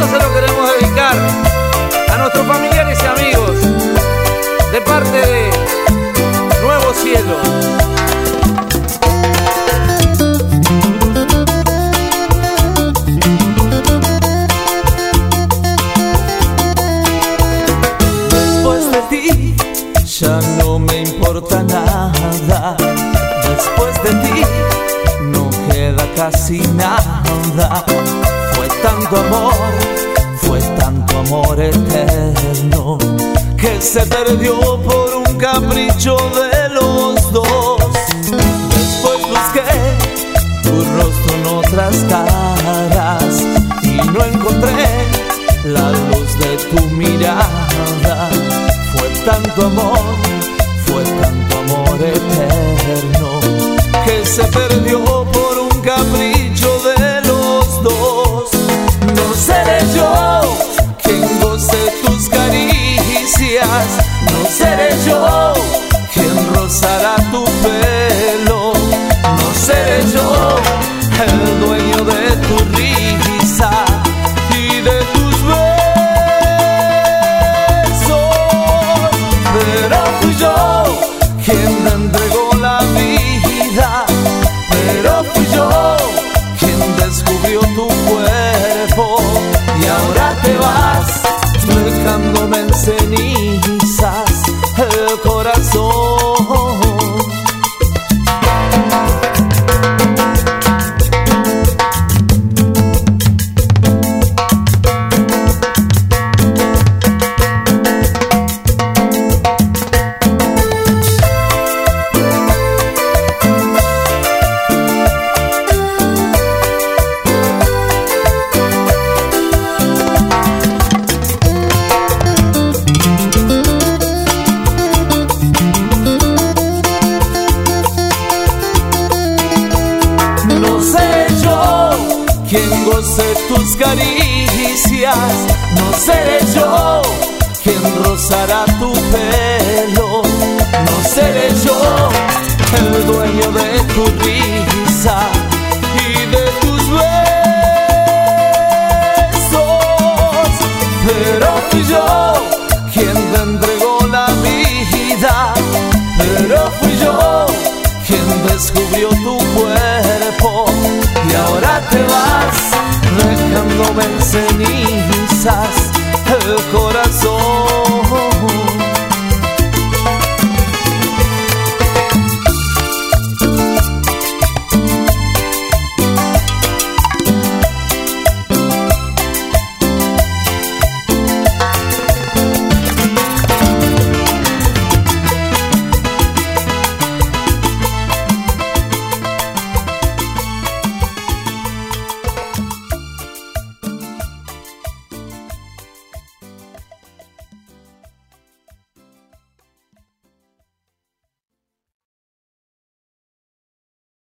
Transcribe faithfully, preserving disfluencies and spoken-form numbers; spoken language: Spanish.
Esto se lo queremos dedicar a nuestros familiares y amigos de parte de Nuevo Cielo. Después de ti ya no me importa nada. Después de ti no queda casi nada. Fue tanto amor, fue tanto amor eterno que se perdió por un capricho de los dos. Después busqué tu rostro en otras caras y no encontré la luz de tu mirada. Fue tanto amor, fue tanto amor eterno que se perdió por un capricho de los dos. No seré yo quien goce tus caricias, no seré yo quien rozará tu pelo, no seré yo el dueño de tu risa y de tus besos, pero fui yo quien te entregó la vida, pero fui yo quien descubrió tu cuerpo y ahora te vas dejándome en cenizas el corazón. Quien goce tus caricias, no seré yo quien rozará tu pelo, no seré yo el dueño de tu risa y de tus besos.